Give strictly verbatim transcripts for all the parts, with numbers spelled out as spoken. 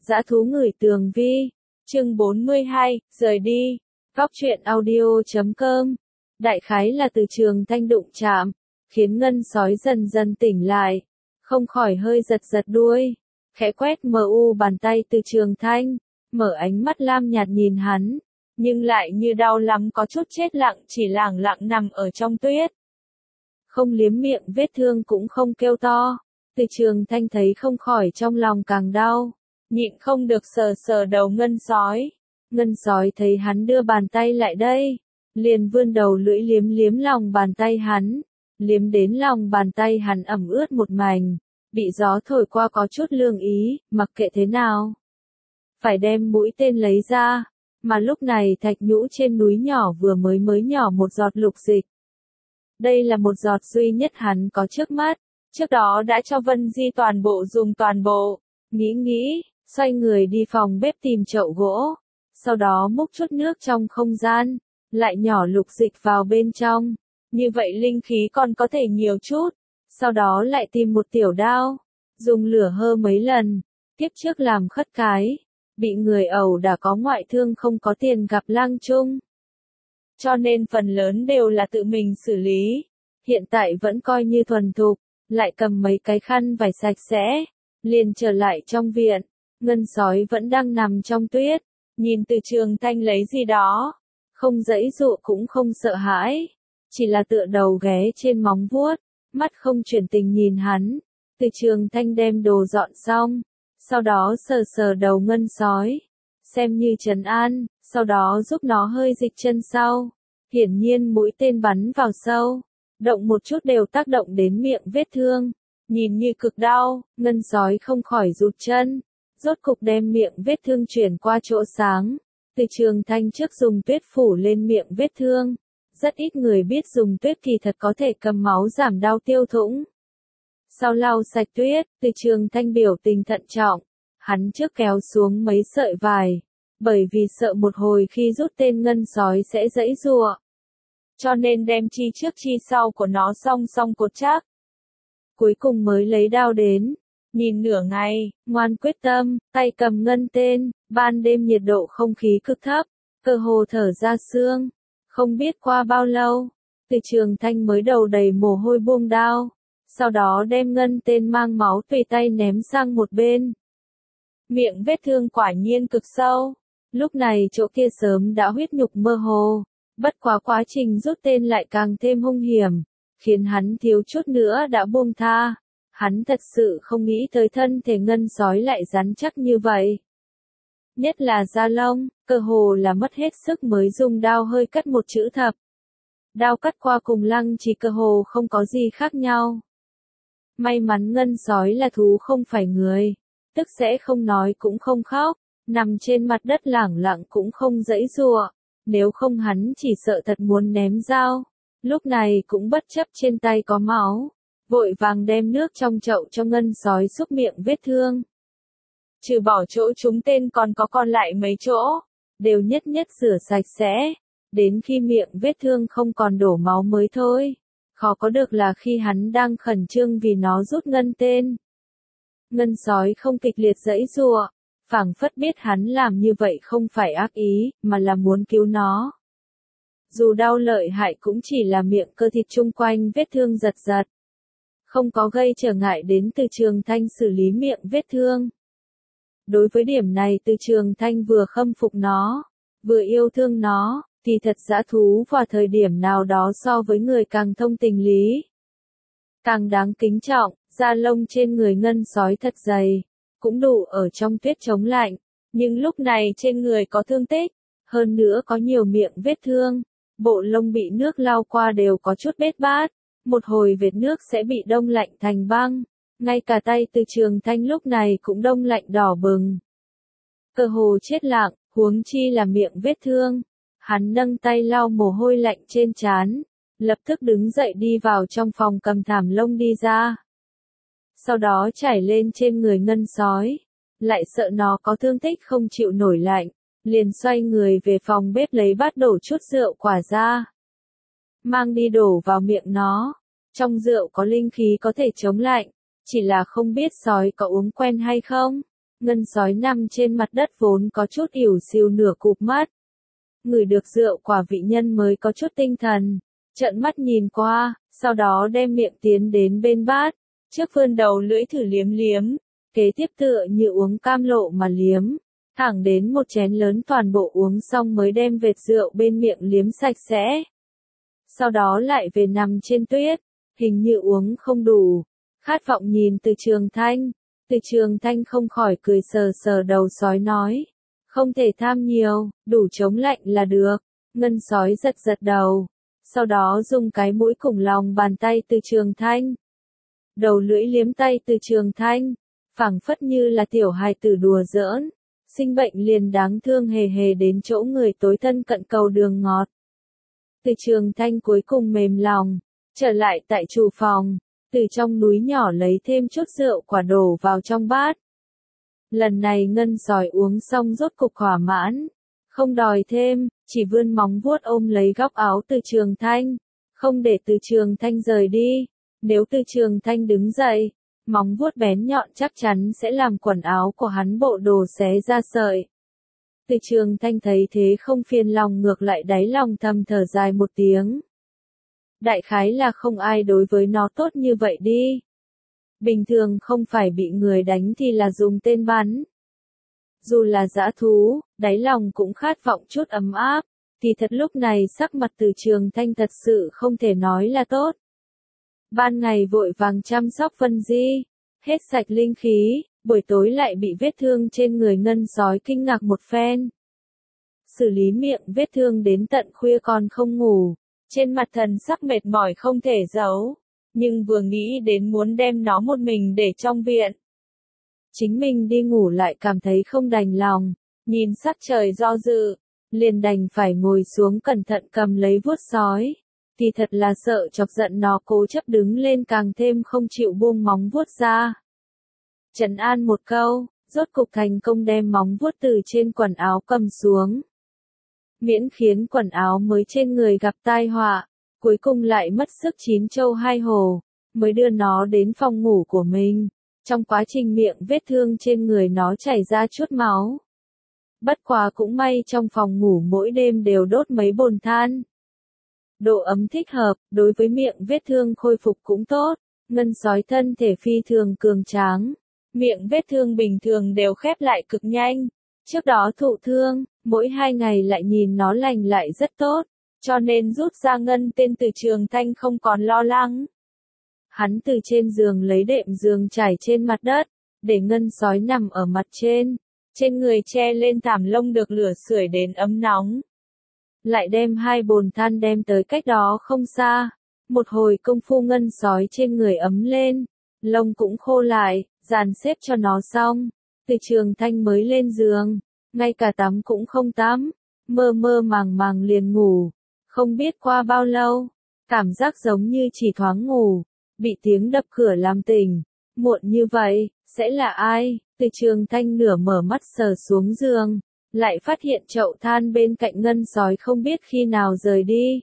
Dã thú ngửi tường vi. Chương bốn mươi hai, rời đi. Góc truyện audio chấm com. Đại khái là từ Trường Thanh đụng chạm, khiến ngân sói dần dần tỉnh lại, không khỏi hơi giật giật đuôi, khẽ quét mờ u bàn tay từ Trường Thanh, mở ánh mắt lam nhạt nhìn hắn, nhưng lại như đau lắm có chút chết lặng chỉ lẳng lặng nằm ở trong tuyết. Không liếm miệng vết thương cũng không kêu to, từ Trường Thanh thấy không khỏi trong lòng càng đau, nhịn không được sờ sờ đầu ngân sói. Ngân sói thấy hắn đưa bàn tay lại đây, liền vươn đầu lưỡi liếm liếm lòng bàn tay hắn, liếm đến lòng bàn tay hắn ẩm ướt một mảnh, bị gió thổi qua có chút lương ý, mặc kệ thế nào. Phải đem mũi tên lấy ra, mà lúc này thạch nhũ trên núi nhỏ vừa mới mới nhỏ một giọt lục dịch. Đây là một giọt duy nhất hắn có trước mắt, trước đó đã cho Vân Di toàn bộ dùng toàn bộ, nghĩ nghĩ, xoay người đi phòng bếp tìm chậu gỗ. Sau đó múc chút nước trong không gian, lại nhỏ lục dịch vào bên trong, như vậy linh khí còn có thể nhiều chút, sau đó lại tìm một tiểu đao, dùng lửa hơ mấy lần, tiếp trước làm khất cái, bị người ẩu đã có ngoại thương không có tiền gặp lang chung. Cho nên phần lớn đều là tự mình xử lý, hiện tại vẫn coi như thuần thục, lại cầm mấy cái khăn vải sạch sẽ, liền trở lại trong viện, ngân sói vẫn đang nằm trong tuyết. Nhìn từ Trường Thanh lấy gì đó, không giãy giụa cũng không sợ hãi, chỉ là tựa đầu ghé trên móng vuốt, mắt không chuyển tình nhìn hắn. Từ Trường Thanh đem đồ dọn xong, sau đó sờ sờ đầu ngân sói, xem như trấn an, sau đó giúp nó hơi dịch chân sau. Hiển nhiên mũi tên bắn vào sâu, động một chút đều tác động đến miệng vết thương, nhìn như cực đau, ngân sói không khỏi rụt chân. Rốt cục đem miệng vết thương chuyển qua chỗ sáng, từ Trường Thanh trước dùng tuyết phủ lên miệng vết thương, rất ít người biết dùng tuyết kỳ thật có thể cầm máu giảm đau tiêu thủng. Sau lau sạch tuyết, từ Trường Thanh biểu tình thận trọng, hắn trước kéo xuống mấy sợi vải, bởi vì sợ một hồi khi rút tên ngân sói sẽ giãy giụa, cho nên đem chi trước chi sau của nó song song cột chắc. Cuối cùng mới lấy đao đến. Nhìn nửa ngày, ngoan quyết tâm, tay cầm ngân tên, ban đêm nhiệt độ không khí cực thấp, cơ hồ thở ra xương. Không biết qua bao lâu, từ Trường Thanh mới đầu đầy mồ hôi buông đao, sau đó đem ngân tên mang máu tùy tay ném sang một bên. Miệng vết thương quả nhiên cực sâu, lúc này chỗ kia sớm đã huyết nhục mơ hồ, bất quá quá trình rút tên lại càng thêm hung hiểm, khiến hắn thiếu chút nữa đã buông tha. Hắn thật sự không nghĩ tới thân thể ngân sói lại rắn chắc như vậy. Nhất là da lông, cơ hồ là mất hết sức mới dùng đao hơi cắt một chữ thập. Đao cắt qua cùng lăng chỉ cơ hồ không có gì khác nhau. May mắn ngân sói là thú không phải người, tức sẽ không nói cũng không khóc, nằm trên mặt đất lẳng lặng cũng không giãy giụa, nếu không hắn chỉ sợ thật muốn ném dao, lúc này cũng bất chấp trên tay có máu. Vội vàng đem nước trong chậu cho ngân sói xúc miệng vết thương. Trừ bỏ chỗ trúng tên còn có còn lại mấy chỗ, đều nhất nhất rửa sạch sẽ, đến khi miệng vết thương không còn đổ máu mới thôi. Khó có được là khi hắn đang khẩn trương vì nó rút ngân tên. Ngân sói không kịch liệt giãy giụa, phảng phất biết hắn làm như vậy không phải ác ý, mà là muốn cứu nó. Dù đau lợi hại cũng chỉ là miệng cơ thịt chung quanh vết thương giật giật. Không có gây trở ngại đến từ Trường Thanh xử lý miệng vết thương. Đối với điểm này từ Trường Thanh vừa khâm phục nó, vừa yêu thương nó, thì thật dã thú vào thời điểm nào đó so với người càng thông tình lý. Càng đáng kính trọng, da lông trên người ngân sói thật dày, cũng đủ ở trong tuyết chống lạnh, nhưng lúc này trên người có thương tích, hơn nữa có nhiều miệng vết thương, bộ lông bị nước lau qua đều có chút bết bát. Một hồi vệt nước sẽ bị đông lạnh thành băng, ngay cả tay từ Trường Thanh lúc này cũng đông lạnh đỏ bừng. Cơ hồ chết lặng, huống chi là miệng vết thương. Hắn nâng tay lau mồ hôi lạnh trên trán, lập tức đứng dậy đi vào trong phòng cầm thảm lông đi ra. Sau đó trải lên trên người ngân sói, lại sợ nó có thương tích không chịu nổi lạnh, liền xoay người về phòng bếp lấy bát đổ chút rượu quả ra. Mang đi đổ vào miệng nó, trong rượu có linh khí có thể chống lạnh, chỉ là không biết sói có uống quen hay không. Ngân sói nằm trên mặt đất vốn có chút ỉu xìu nửa cụp mắt. Ngửi được rượu quả vị nhân mới có chút tinh thần. Trợn mắt nhìn qua, sau đó đem miệng tiến đến bên bát. Trước vươn đầu lưỡi thử liếm liếm. Kế tiếp tựa như uống cam lộ mà liếm. Thẳng đến một chén lớn toàn bộ uống xong mới đem vệt rượu bên miệng liếm sạch sẽ. Sau đó lại về nằm trên tuyết. Hình như uống không đủ. Khát vọng nhìn Từ Trường Thanh. Từ Trường Thanh không khỏi cười sờ sờ đầu sói nói. Không thể tham nhiều, đủ chống lạnh là được. Ngân sói giật giật đầu. Sau đó dùng cái mũi cùng lòng bàn tay Từ Trường Thanh. Đầu lưỡi liếm tay Từ Trường Thanh. Phảng phất như là tiểu hài tử đùa giỡn. Sinh bệnh liền đáng thương hề hề đến chỗ người tối thân cận cầu đường ngọt. Từ Trường Thanh cuối cùng mềm lòng. Trở lại tại chủ phòng. Từ trong núi nhỏ lấy thêm chút rượu quả đổ vào trong bát. Lần này ngân sói uống xong rốt cục thỏa mãn. Không đòi thêm, chỉ vươn móng vuốt ôm lấy góc áo Từ Trường Thanh. Không để Từ Trường Thanh rời đi. Nếu Từ Trường Thanh đứng dậy, móng vuốt bén nhọn chắc chắn sẽ làm quần áo của hắn bộ đồ xé ra sợi. Từ Trường Thanh thấy thế không phiền lòng ngược lại đáy lòng thầm thở dài một tiếng. Đại khái là không ai đối với nó tốt như vậy đi. Bình thường không phải bị người đánh thì là dùng tên bắn. Dù là dã thú, đáy lòng cũng khát vọng chút ấm áp. Thì thật lúc này sắc mặt Từ Trường Thanh thật sự không thể nói là tốt. Ban ngày vội vàng chăm sóc Vân Di, hết sạch linh khí, buổi tối lại bị vết thương trên người ngân sói kinh ngạc một phen. Xử lý miệng vết thương đến tận khuya còn không ngủ, trên mặt thần sắc mệt mỏi không thể giấu, nhưng vừa nghĩ đến muốn đem nó một mình để trong viện. Chính mình đi ngủ lại cảm thấy không đành lòng, nhìn sắc trời do dự, liền đành phải ngồi xuống cẩn thận cầm lấy vuốt sói. Thì thật là sợ chọc giận nó cố chấp đứng lên càng thêm không chịu buông móng vuốt ra. Trấn an một câu, rốt cục thành công đem móng vuốt từ trên quần áo cầm xuống. Miễn khiến quần áo mới trên người gặp tai họa, cuối cùng lại mất sức chín châu hai hồ, mới đưa nó đến phòng ngủ của mình. Trong quá trình miệng vết thương trên người nó chảy ra chút máu. Bất quá cũng may trong phòng ngủ mỗi đêm đều đốt mấy bồn than. Độ ấm thích hợp, đối với miệng vết thương khôi phục cũng tốt. Ngân sói thân thể phi thường cường tráng. Miệng vết thương bình thường đều khép lại cực nhanh. Trước đó thụ thương, mỗi hai ngày lại nhìn nó lành lại rất tốt. Cho nên rút ra ngân tên Từ Trường Thanh không còn lo lắng. Hắn từ trên giường lấy đệm giường trải trên mặt đất, để ngân sói nằm ở mặt trên. Trên người che lên thảm lông được lửa sưởi đến ấm nóng. Lại đem hai bồn than đem tới cách đó không xa. Một hồi công phu ngân sói trên người ấm lên, lông cũng khô lại, dàn xếp cho nó xong. Từ Trường Thanh mới lên giường, ngay cả tắm cũng không tắm, mơ mơ màng màng liền ngủ. Không biết qua bao lâu, cảm giác giống như chỉ thoáng ngủ, bị tiếng đập cửa làm tỉnh. Muộn như vậy, sẽ là ai? Từ Trường Thanh nửa mở mắt sờ xuống giường, lại phát hiện chậu than bên cạnh ngân sói không biết khi nào rời đi.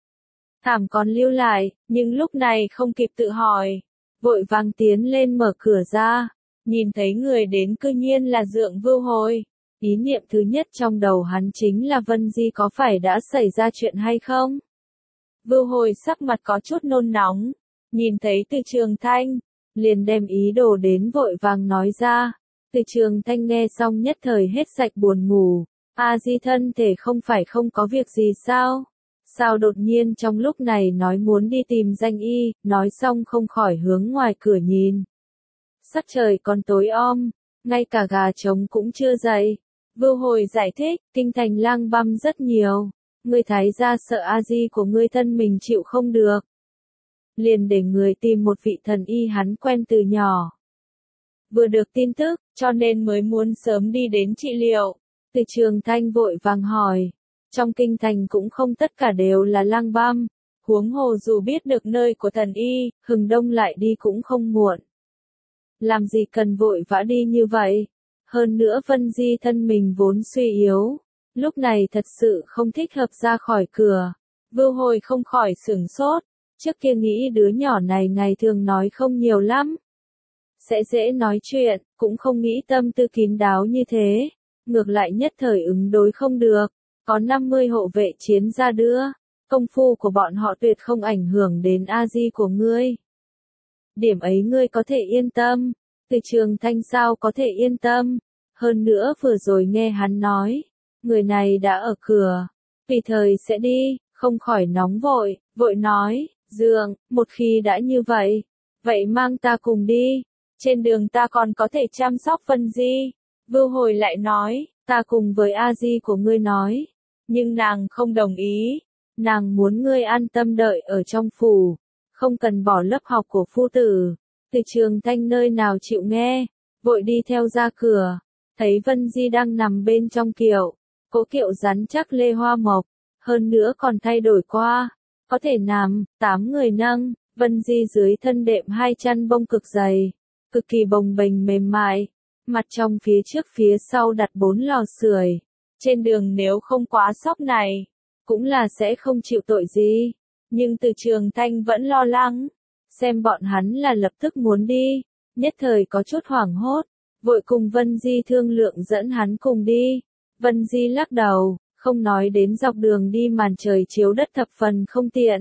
Thảm còn lưu lại, nhưng lúc này không kịp tự hỏi, vội vàng tiến lên mở cửa ra, nhìn thấy người đến cư nhiên là Dượng Vưu Hồi. Ý niệm thứ nhất trong đầu hắn chính là Vân Di có phải đã xảy ra chuyện hay không? Vưu Hồi sắc mặt có chút nôn nóng, nhìn thấy Từ Trường Thanh, liền đem ý đồ đến vội vàng nói ra. Từ Trường Thanh nghe xong nhất thời hết sạch buồn ngủ. A Di thân thể không phải không có việc gì sao? Sao đột nhiên trong lúc này nói muốn đi tìm danh y, nói xong không khỏi hướng ngoài cửa nhìn. Sắc trời còn tối om, ngay cả gà trống cũng chưa dậy. Vưu Hồi giải thích, kinh thành lang băm rất nhiều. Ngươi thái gia sợ A Di của ngươi thân mình chịu không được. Liền để người tìm một vị thần y hắn quen từ nhỏ. Vừa được tin tức, cho nên mới muốn sớm đi đến trị liệu. Từ Trường Thanh vội vàng hỏi. Trong kinh thành cũng không tất cả đều là lang băm. Huống hồ dù biết được nơi của thần y, hừng đông lại đi cũng không muộn. Làm gì cần vội vã đi như vậy? Hơn nữa Vân Di thân mình vốn suy yếu. Lúc này thật sự không thích hợp ra khỏi cửa. Vưu Hồi không khỏi sửng sốt. Trước kia nghĩ đứa nhỏ này ngày thường nói không nhiều lắm. Sẽ dễ nói chuyện, cũng không nghĩ tâm tư kín đáo như thế, ngược lại nhất thời ứng đối không được, có năm mươi hộ vệ chiến ra đưa, công phu của bọn họ tuyệt không ảnh hưởng đến A-di của ngươi. Điểm ấy ngươi có thể yên tâm, Từ Trường Thanh sao có thể yên tâm, hơn nữa vừa rồi nghe hắn nói, người này đã ở cửa, tùy thời sẽ đi, không khỏi nóng vội, vội nói, Dượng, một khi đã như vậy, vậy mang ta cùng đi, trên đường ta còn có thể chăm sóc Vân Di. Vưu Hồi lại nói, ta cùng với A-di của ngươi nói, nhưng nàng không đồng ý, nàng muốn ngươi an tâm đợi ở trong phủ, không cần bỏ lớp học của phu tử. Từ Trường Thanh nơi nào chịu nghe, vội đi theo ra cửa, thấy Vân Di đang nằm bên trong kiệu, cỗ kiệu rắn chắc lê hoa mộc, hơn nữa còn thay đổi qua, có thể nằm, tám người nâng, Vân Di dưới thân đệm hai chăn bông cực dày, cực kỳ bồng bềnh mềm mại, mặt trong phía trước phía sau đặt bốn lò sưởi, trên đường nếu không quá sóc này, cũng là sẽ không chịu tội gì, nhưng Từ Trường Thanh vẫn lo lắng, xem bọn hắn là lập tức muốn đi, nhất thời có chút hoảng hốt, vội cùng Vân Di thương lượng dẫn hắn cùng đi. Vân Di lắc đầu, không nói đến dọc đường đi màn trời chiếu đất thập phần không tiện.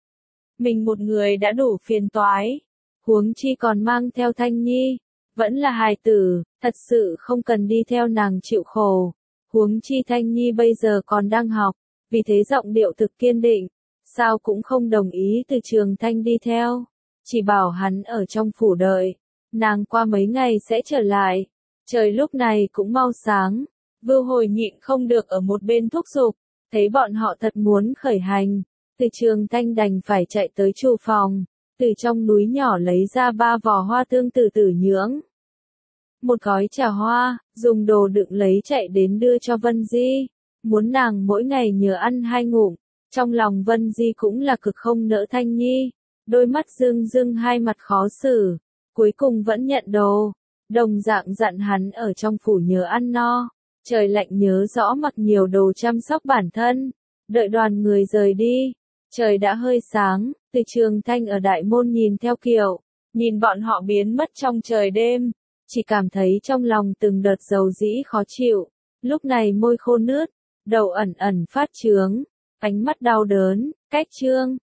Mình một người đã đủ phiền toái, huống chi còn mang theo Thanh Nhi, vẫn là hài tử, thật sự không cần đi theo nàng chịu khổ. Huống chi Thanh Nhi bây giờ còn đang học, vì thế giọng điệu thực kiên định, sao cũng không đồng ý Từ Trường Thanh đi theo, chỉ bảo hắn ở trong phủ đợi, nàng qua mấy ngày sẽ trở lại. Trời lúc này cũng mau sáng, Vưu Hồi nhịn không được ở một bên thúc giục, thấy bọn họ thật muốn khởi hành, Từ Trường Thanh đành phải chạy tới chủ phòng, từ trong núi nhỏ lấy ra ba vò hoa tương tử tử nhưỡng, một gói trà hoa, dùng đồ đựng lấy chạy đến đưa cho Vân Di, muốn nàng mỗi ngày nhớ ăn hai ngụm. Trong lòng Vân Di cũng là cực không nỡ Thanh Nhi, đôi mắt rưng rưng hai mặt khó xử, cuối cùng vẫn nhận đồ, đồng dạng dặn hắn ở trong phủ nhớ ăn no, trời lạnh nhớ rõ mặc nhiều đồ chăm sóc bản thân, đợi đoàn người rời đi, trời đã hơi sáng, Từ Trường Thanh ở đại môn nhìn theo kiệu, nhìn bọn họ biến mất trong trời đêm, chỉ cảm thấy trong lòng từng đợt dầu dĩ khó chịu, lúc này môi khô nướt, đầu ẩn ẩn phát chướng, ánh mắt đau đớn, cách chương.